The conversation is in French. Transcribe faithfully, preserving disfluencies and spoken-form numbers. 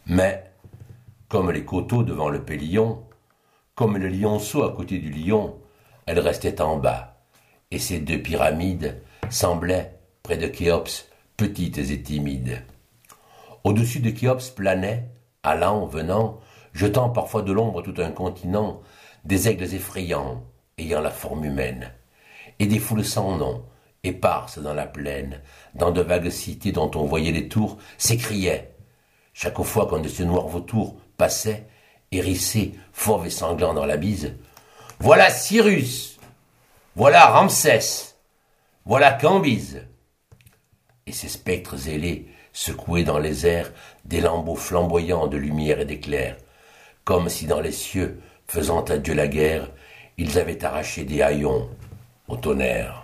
Mais, comme les coteaux devant le Pélillon, comme le lionceau à côté du lion, elle restait en bas, et ces deux pyramides semblaient, près de Khéops, petites et timides. Au-dessus de Khéops planaient, allant, venant, jetant parfois de l'ombre tout un continent, des aigles effrayants, ayant la forme humaine, et des foules sans nom, éparses dans la plaine, dans de vagues cités dont on voyait les tours, s'écriaient, chaque fois qu'un de ces noirs vautours passait, hérissé, fauve et sanglant dans la bise, « Voilà Cyrus! Voilà Ramsès! Voilà Cambyse !» Et ces spectres ailés secouaient dans les airs des lambeaux flamboyants de lumière et d'éclairs, comme si dans les cieux, faisant adieu la guerre, ils avaient arraché des haillons au tonnerre.